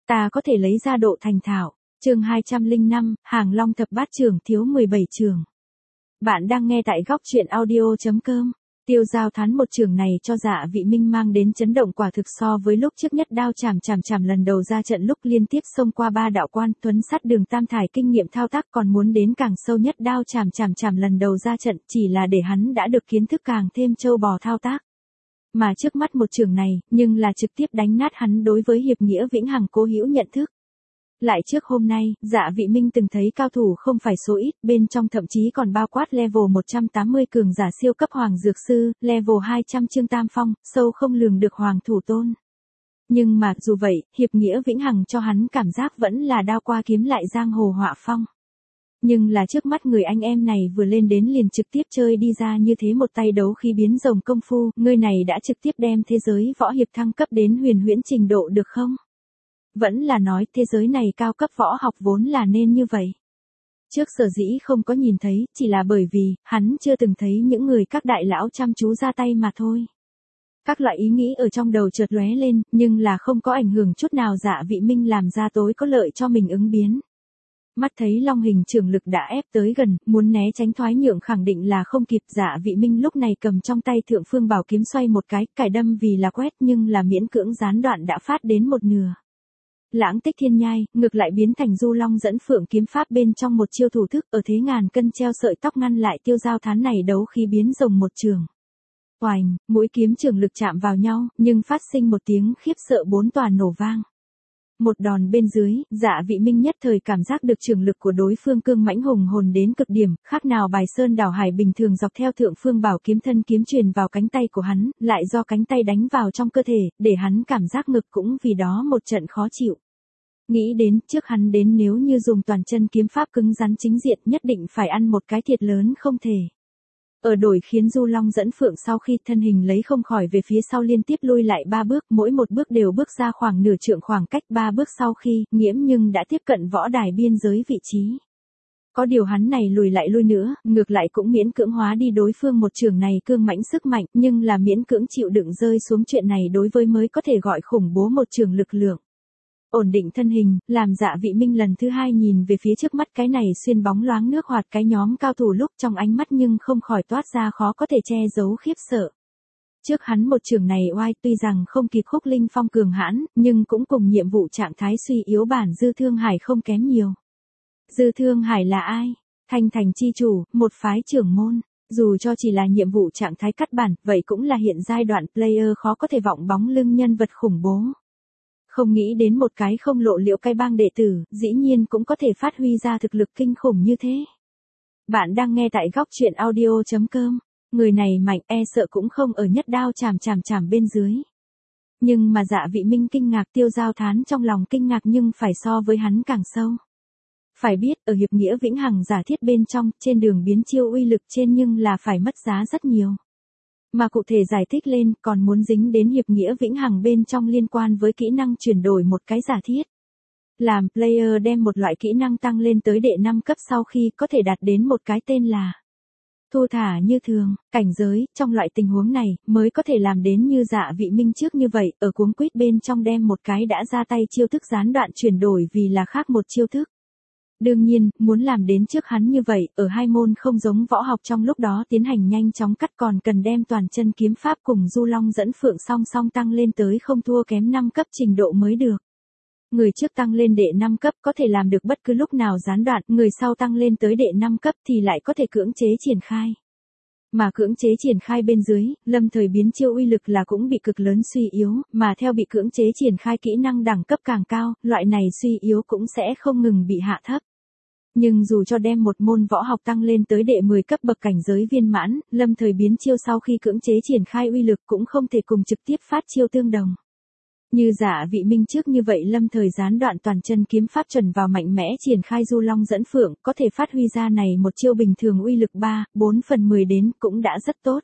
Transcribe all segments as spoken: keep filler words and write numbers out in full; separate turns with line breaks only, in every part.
ta có thể lấy ra độ thành thạo. Chương hai trăm lẻ năm, Hàng Long thập bát trưởng thiếu mười bảy trường. Bạn đang nghe tại góc truyện audio chấm com. Tiêu Giao Thán một trường này cho Dạ Vị Minh mang đến chấn động quả thực so với lúc trước nhất đao chảm chảm chảm lần đầu ra trận lúc liên tiếp xông qua ba đạo quan tuấn sắt đường tam thải kinh nghiệm thao tác còn muốn đến càng sâu nhất đao chảm chảm chảm lần đầu ra trận chỉ là để hắn đã được kiến thức càng thêm trâu bò thao tác. Mà trước mắt một trường này, nhưng là trực tiếp đánh nát hắn đối với hiệp nghĩa vĩnh hằng cố hữu nhận thức. Lại trước hôm nay, Dạ Vị Minh từng thấy cao thủ không phải số ít, bên trong thậm chí còn bao quát level một trăm tám mươi cường giả siêu cấp hoàng dược sư, level hai trăm Trương Tam Phong, sâu không lường được hoàng thủ tôn. Nhưng mà dù vậy, hiệp nghĩa vĩnh hằng cho hắn cảm giác vẫn là đao qua kiếm lại giang hồ họa phong. Nhưng là trước mắt người anh em này vừa lên đến liền trực tiếp chơi đi ra như thế một tay đấu khí biến rồng công phu, người này đã trực tiếp đem thế giới võ hiệp thăng cấp đến huyền huyễn trình độ được không? Vẫn là nói thế giới này cao cấp võ học vốn là nên như vậy. Trước sở dĩ không có nhìn thấy, chỉ là bởi vì, hắn chưa từng thấy những người các đại lão chăm chú ra tay mà thôi. Các loại ý nghĩ ở trong đầu chợt lóe lên, nhưng là không có ảnh hưởng chút nào Dạ Vị Minh làm ra tối có lợi cho mình ứng biến. Mắt thấy long hình trưởng lực đã ép tới gần, muốn né tránh thoái nhượng khẳng định là không kịp. Dạ Vị Minh lúc này cầm trong tay thượng phương bảo kiếm xoay một cái, cải đâm vì là quét nhưng là miễn cưỡng gián đoạn đã phát đến một nửa. Lãng tích thiên nhai, ngược lại biến thành du long dẫn phượng kiếm pháp bên trong một chiêu thủ thức ở thế ngàn cân treo sợi tóc ngăn lại Tiêu Giao Thán này đấu khí biến rồng một trường. Oành, mũi kiếm trường lực chạm vào nhau, nhưng phát sinh một tiếng khiếp sợ bốn tòa nổ vang. Một đòn bên dưới, Dạ Vị Minh nhất thời cảm giác được trường lực của đối phương cương mãnh hùng hồn đến cực điểm, khác nào bài sơn đảo hải bình thường dọc theo thượng phương bảo kiếm thân kiếm truyền vào cánh tay của hắn, lại do cánh tay đánh vào trong cơ thể, để hắn cảm giác ngực cũng vì đó một trận khó chịu. Nghĩ đến trước hắn đến nếu như dùng toàn chân kiếm pháp cứng rắn chính diện nhất định phải ăn một cái thiệt lớn không thể. Ở đổi khiến du long dẫn phượng sau khi thân hình lấy không khỏi về phía sau liên tiếp lui lại ba bước, mỗi một bước đều bước ra khoảng nửa trượng khoảng cách ba bước sau khi nghiễm nhưng đã tiếp cận võ đài biên giới vị trí. Có điều hắn này lùi lại lui nữa, ngược lại cũng miễn cưỡng hóa đi đối phương một trường này cương mãnh sức mạnh, nhưng là miễn cưỡng chịu đựng rơi xuống chuyện này đối với mới có thể gọi khủng bố một trường lực lượng. Ổn định thân hình, làm Dạ Vị Minh lần thứ hai nhìn về phía trước mắt cái này xuyên bóng loáng nước hoạt cái nhóm cao thủ lúc trong ánh mắt nhưng không khỏi toát ra khó có thể che giấu khiếp sợ. Trước hắn một trường này oai tuy rằng không kịp Khúc Linh Phong cường hãn, nhưng cũng cùng nhiệm vụ trạng thái suy yếu bản Dư Thương Hải không kém nhiều. Dư Thương Hải là ai? Thanh Thành chi chủ, một phái trưởng môn. Dù cho chỉ là nhiệm vụ trạng thái cắt bản, vậy cũng là hiện giai đoạn player khó có thể vọng bóng lưng nhân vật khủng bố. Không nghĩ đến một cái không lộ liễu cái bang đệ tử, dĩ nhiên cũng có thể phát huy ra thực lực kinh khủng như thế. Bạn đang nghe tại góc truyện audio chấm com. Người này mạnh e sợ cũng không ở nhất đao chảm chảm chảm bên dưới. Nhưng mà Dạ Vị Minh kinh ngạc Tiêu Giao Thán trong lòng kinh ngạc nhưng phải so với hắn càng sâu. Phải biết ở hiệp nghĩa vĩnh hằng giả thiết bên trong, trên đường biến chiêu uy lực trên nhưng là phải mất giá rất nhiều. Mà cụ thể giải thích lên còn muốn dính đến hiệp nghĩa vĩnh hằng bên trong liên quan với kỹ năng chuyển đổi một cái giả thiết. Làm player đem một loại kỹ năng tăng lên tới đệ năm cấp sau khi có thể đạt đến một cái tên là thu thả như thường, cảnh giới, trong loại tình huống này mới có thể làm đến như Dạ Vị Minh trước như vậy, ở cuống quýt bên trong đem một cái đã ra tay chiêu thức gián đoạn chuyển đổi vì là khác một chiêu thức. Đương nhiên, muốn làm đến trước hắn như vậy, ở hai môn không giống võ học trong lúc đó tiến hành nhanh chóng cắt còn cần đem toàn chân kiếm pháp cùng du long dẫn phượng song song tăng lên tới không thua kém năm cấp trình độ mới được. Người trước tăng lên đệ năm cấp có thể làm được bất cứ lúc nào gián đoạn, người sau tăng lên tới đệ năm cấp thì lại có thể cưỡng chế triển khai. Mà cưỡng chế triển khai bên dưới, lâm thời biến chiêu uy lực là cũng bị cực lớn suy yếu, mà theo bị cưỡng chế triển khai kỹ năng đẳng cấp càng cao, loại này suy yếu cũng sẽ không ngừng bị hạ thấp. Nhưng dù cho đem một môn võ học tăng lên tới đệ mười cấp bậc cảnh giới viên mãn, lâm thời biến chiêu sau khi cưỡng chế triển khai uy lực cũng không thể cùng trực tiếp phát chiêu tương đồng. Như Dạ Vị Minh trước như vậy lâm thời gián đoạn toàn chân kiếm pháp chuẩn vào mạnh mẽ triển khai du long dẫn phượng, có thể phát huy ra này một chiêu bình thường uy lực ba, bốn phần mười đến cũng đã rất tốt.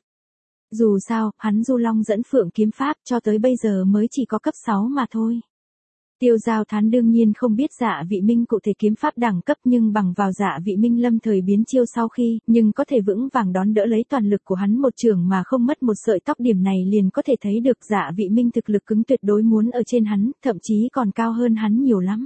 Dù sao, hắn du long dẫn phượng kiếm pháp cho tới bây giờ mới chỉ có cấp sáu mà thôi. Tiêu Giao Thán đương nhiên không biết Dạ Vị Minh cụ thể kiếm pháp đẳng cấp, nhưng bằng vào Dạ Vị Minh lâm thời biến chiêu sau khi, nhưng có thể vững vàng đón đỡ lấy toàn lực của hắn một chưởng mà không mất một sợi tóc, điểm này liền có thể thấy được Dạ Vị Minh thực lực cứng tuyệt đối muốn ở trên hắn, thậm chí còn cao hơn hắn nhiều lắm.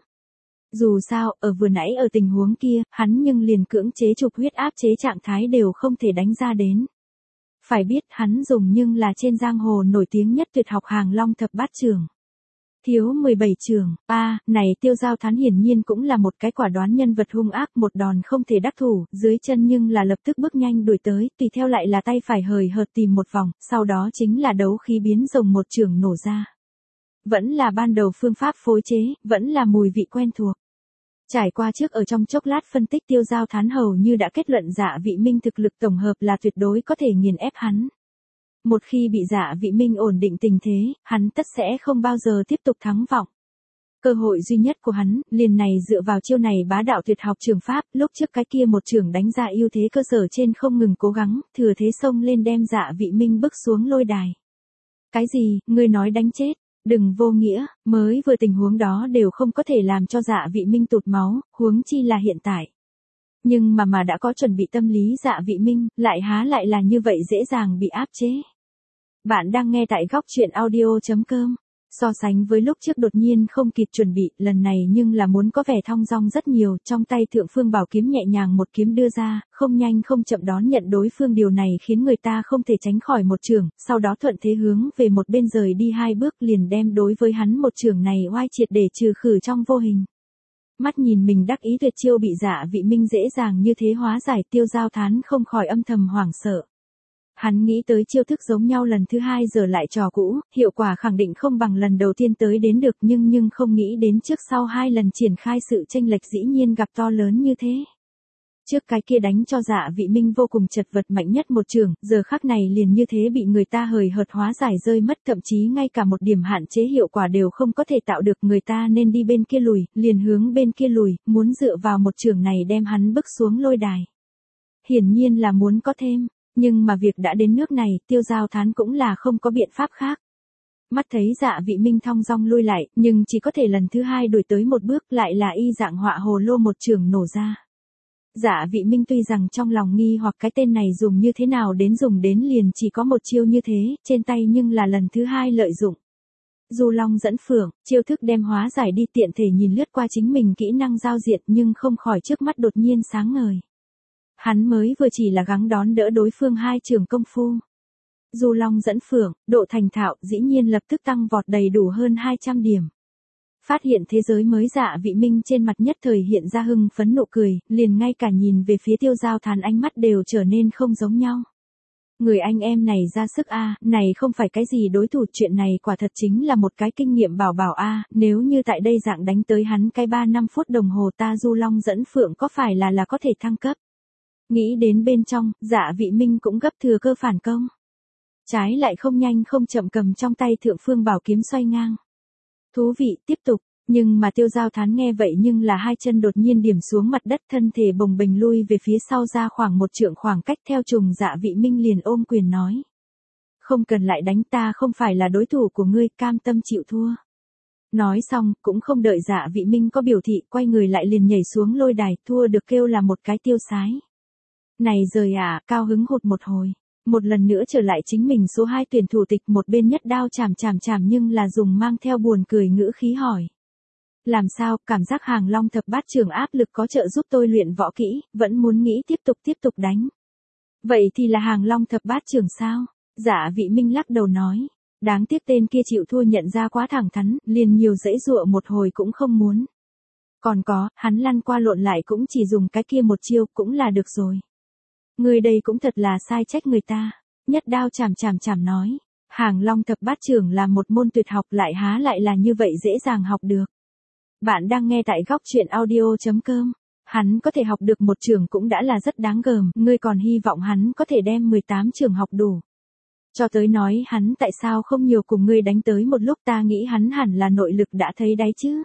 Dù sao, ở vừa nãy ở tình huống kia, hắn nhưng liền cưỡng chế chụp huyết áp chế trạng thái đều không thể đánh ra đến. Phải biết hắn dùng nhưng là trên giang hồ nổi tiếng nhất tuyệt học Hàng Long thập bát chưởng. Thiếu mười bảy chưởng, a, này Tiêu Giao Thán hiển nhiên cũng là một cái quả đoán nhân vật hung ác, một đòn không thể đắc thủ, dưới chân nhưng là lập tức bước nhanh đuổi tới, tùy theo lại là tay phải hời hợt tìm một vòng, sau đó chính là đấu khí biến rồng một chưởng nổ ra. Vẫn là ban đầu phương pháp phối chế, vẫn là mùi vị quen thuộc. Trải qua trước ở trong chốc lát phân tích, Tiêu Giao Thán hầu như đã kết luận Dạ Vị Minh thực lực tổng hợp là tuyệt đối có thể nghiền ép hắn. Một khi bị Dạ Vị Minh ổn định tình thế, hắn tất sẽ không bao giờ tiếp tục thắng vọng. Cơ hội duy nhất của hắn, liền này dựa vào chiêu này bá đạo tuyệt học trường pháp, lúc trước cái kia một trường đánh ra ưu thế cơ sở trên không ngừng cố gắng, thừa thế xông lên đem Dạ Vị Minh bức xuống lôi đài. Cái gì, ngươi nói đánh chết? Đừng vô nghĩa, mới vừa tình huống đó đều không có thể làm cho Dạ Vị Minh tụt máu, huống chi là hiện tại. Nhưng mà mà đã có chuẩn bị tâm lý Dạ Vị Minh, lại há lại là như vậy dễ dàng bị áp chế. Bạn đang nghe tại góc truyện audio chấm com. So sánh với lúc trước đột nhiên không kịp chuẩn bị, lần này nhưng là muốn có vẻ thong dong rất nhiều, trong tay Thượng Phương Bảo kiếm nhẹ nhàng một kiếm đưa ra, không nhanh không chậm đón nhận đối phương, điều này khiến người ta không thể tránh khỏi một chưởng, sau đó thuận thế hướng về một bên rời đi hai bước, liền đem đối với hắn một chưởng này oai triệt để trừ khử trong vô hình. Mắt nhìn mình đắc ý tuyệt chiêu bị Dạ Vị Minh dễ dàng như thế hóa giải, Tiêu Giao Thán không khỏi âm thầm hoảng sợ. Hắn nghĩ tới chiêu thức giống nhau lần thứ hai giờ lại trò cũ, hiệu quả khẳng định không bằng lần đầu tiên tới đến được, nhưng nhưng không nghĩ đến trước sau hai lần triển khai sự chênh lệch dĩ nhiên gặp to lớn như thế. Trước cái kia đánh cho Dạ Vị Minh vô cùng chật vật mạnh nhất một trường, giờ khắc này liền như thế bị người ta hời hợt hóa giải rơi mất, thậm chí ngay cả một điểm hạn chế hiệu quả đều không có thể tạo được, người ta nên đi bên kia lùi, liền hướng bên kia lùi, muốn dựa vào một trường này đem hắn bức xuống lôi đài. Hiển nhiên là muốn có thêm. Nhưng mà việc đã đến nước này, Tiêu Giao Thán cũng là không có biện pháp khác. Mắt thấy Dạ Vị Minh thong dong lui lại, nhưng chỉ có thể lần thứ hai đuổi tới một bước, lại là y dạng họa hồ lô một trường nổ ra. Dạ Vị Minh tuy rằng trong lòng nghi hoặc cái tên này dùng như thế nào đến dùng đến liền chỉ có một chiêu như thế, trên tay nhưng là lần thứ hai lợi dụng. Du Long dẫn phượng, chiêu thức đem hóa giải đi, tiện thể nhìn lướt qua chính mình kỹ năng giao diện nhưng không khỏi trước mắt đột nhiên sáng ngời. Hắn mới vừa chỉ là gắng đón đỡ đối phương hai trường công phu. Du Long dẫn phượng, độ thành thạo dĩ nhiên lập tức tăng vọt đầy đủ hơn hai trăm điểm. Phát hiện thế giới mới, Dạ Vị Minh trên mặt nhất thời hiện ra hưng phấn nụ cười, liền ngay cả nhìn về phía Tiêu Giao Thán ánh mắt đều trở nên không giống nhau. Người anh em này ra sức a, à, này không phải cái gì đối thủ, chuyện này quả thật chính là một cái kinh nghiệm bảo bảo a, à, nếu như tại đây dạng đánh tới hắn cái ba năm phút đồng hồ ta Du Long dẫn phượng có phải là là có thể thăng cấp. Nghĩ đến bên trong, Dạ Vị Minh cũng gấp thừa cơ phản công. Trái lại không nhanh không chậm cầm trong tay Thượng Phương Bảo kiếm xoay ngang. Thú vị, tiếp tục, nhưng mà Tiêu Giao Thán nghe vậy nhưng là hai chân đột nhiên điểm xuống mặt đất, thân thể bồng bềnh lui về phía sau ra khoảng một trượng khoảng cách, theo trùng Dạ Vị Minh liền ôm quyền nói. Không cần lại đánh, ta không phải là đối thủ của ngươi, cam tâm chịu thua. Nói xong, cũng không đợi Dạ Vị Minh có biểu thị, quay người lại liền nhảy xuống lôi đài, thua được kêu là một cái tiêu sái. Này rời à, cao hứng hụt một hồi. Một lần nữa trở lại chính mình số hai tuyển thủ tịch, một bên nhất đao chảm chảm chảm nhưng là dùng mang theo buồn cười ngữ khí hỏi. Làm sao, cảm giác Hàng Long thập bát chưởng áp lực có trợ giúp tôi luyện võ kỹ, vẫn muốn nghĩ tiếp tục tiếp tục đánh. Vậy thì là Hàng Long thập bát chưởng sao? Dạ Vị Minh lắc đầu nói. Đáng tiếc tên kia chịu thua nhận ra quá thẳng thắn, liền nhiều dãy dụa một hồi cũng không muốn. Còn có, hắn lăn qua lộn lại cũng chỉ dùng cái kia một chiêu cũng là được rồi. Người đây cũng thật là sai trách người ta. Nhất đao chảm chảm chảm nói. Hàng Long thập bát chưởng là một môn tuyệt học, lại há lại là như vậy dễ dàng học được. Bạn đang nghe tại góc truyện audio chấm com. Hắn có thể học được một trường cũng đã là rất đáng gờm, ngươi còn hy vọng hắn có thể đem mười tám trường học đủ. Cho tới nói hắn tại sao không nhiều cùng ngươi đánh tới một lúc, ta nghĩ hắn hẳn là nội lực đã thấy đáy chứ.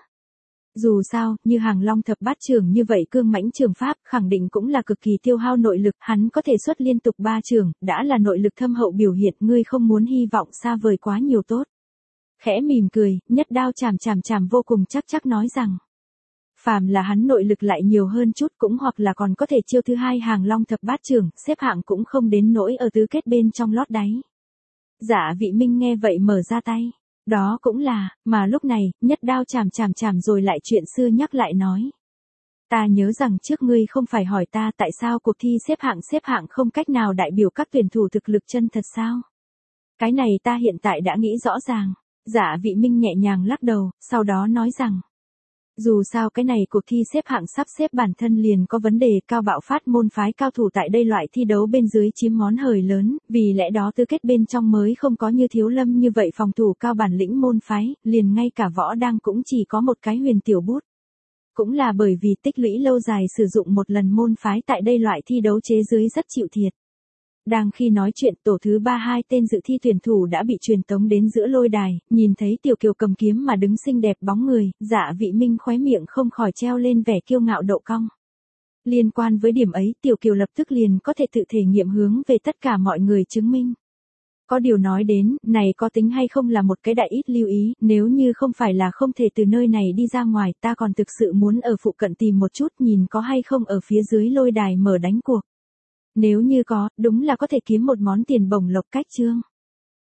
Dù sao, như Hàng Long thập bát chưởng như vậy cương mãnh trường pháp, khẳng định cũng là cực kỳ tiêu hao nội lực, hắn có thể xuất liên tục ba trường, đã là nội lực thâm hậu biểu hiện, ngươi không muốn hy vọng xa vời quá nhiều tốt. Khẽ mỉm cười, nhất đao chảm chảm chảm vô cùng chắc chắc nói rằng. Phàm là hắn nội lực lại nhiều hơn chút cũng hoặc là còn có thể chiêu thứ hai hàng long thập bát trưởng, xếp hạng cũng không đến nỗi ở tứ kết bên trong lót đáy. Dạ vị minh nghe vậy mở ra tay. Đó cũng là, mà lúc này, nhất đao chảm chảm chảm rồi lại chuyện xưa nhắc lại nói. Ta nhớ rằng trước ngươi không phải hỏi ta tại sao cuộc thi xếp hạng xếp hạng không cách nào đại biểu các tuyển thủ thực lực chân thật sao? Cái này ta hiện tại đã nghĩ rõ ràng. Dạ vị minh nhẹ nhàng lắc đầu, sau đó nói rằng. Dù sao cái này cuộc thi xếp hạng sắp xếp bản thân liền có vấn đề, cao bạo phát môn phái cao thủ tại đây loại thi đấu bên dưới chiếm món hời lớn, vì lẽ đó tứ kết bên trong mới không có như Thiếu Lâm như vậy phòng thủ cao bản lĩnh môn phái, liền ngay cả võ đang cũng chỉ có một cái Huyền Tiểu Bút. Cũng là bởi vì tích lũy lâu dài sử dụng một lần môn phái tại đây loại thi đấu chế dưới rất chịu thiệt. Đang khi nói chuyện, tổ thứ ba hai tên dự thi tuyển thủ đã bị truyền tống đến giữa lôi đài, nhìn thấy Tiểu Kiều cầm kiếm mà đứng xinh đẹp bóng người, Dạ vị minh khóe miệng không khỏi treo lên vẻ kiêu ngạo độ cong. Liên quan với điểm ấy, Tiểu Kiều lập tức liền có thể tự thể nghiệm hướng về tất cả mọi người chứng minh. Có điều nói đến, này có tính hay không là một cái đại ít lưu ý, nếu như không phải là không thể từ nơi này đi ra ngoài, ta còn thực sự muốn ở phụ cận tìm một chút nhìn có hay không ở phía dưới lôi đài mở đánh cuộc. Nếu như có, đúng là có thể kiếm một món tiền bổng lộc cách chương.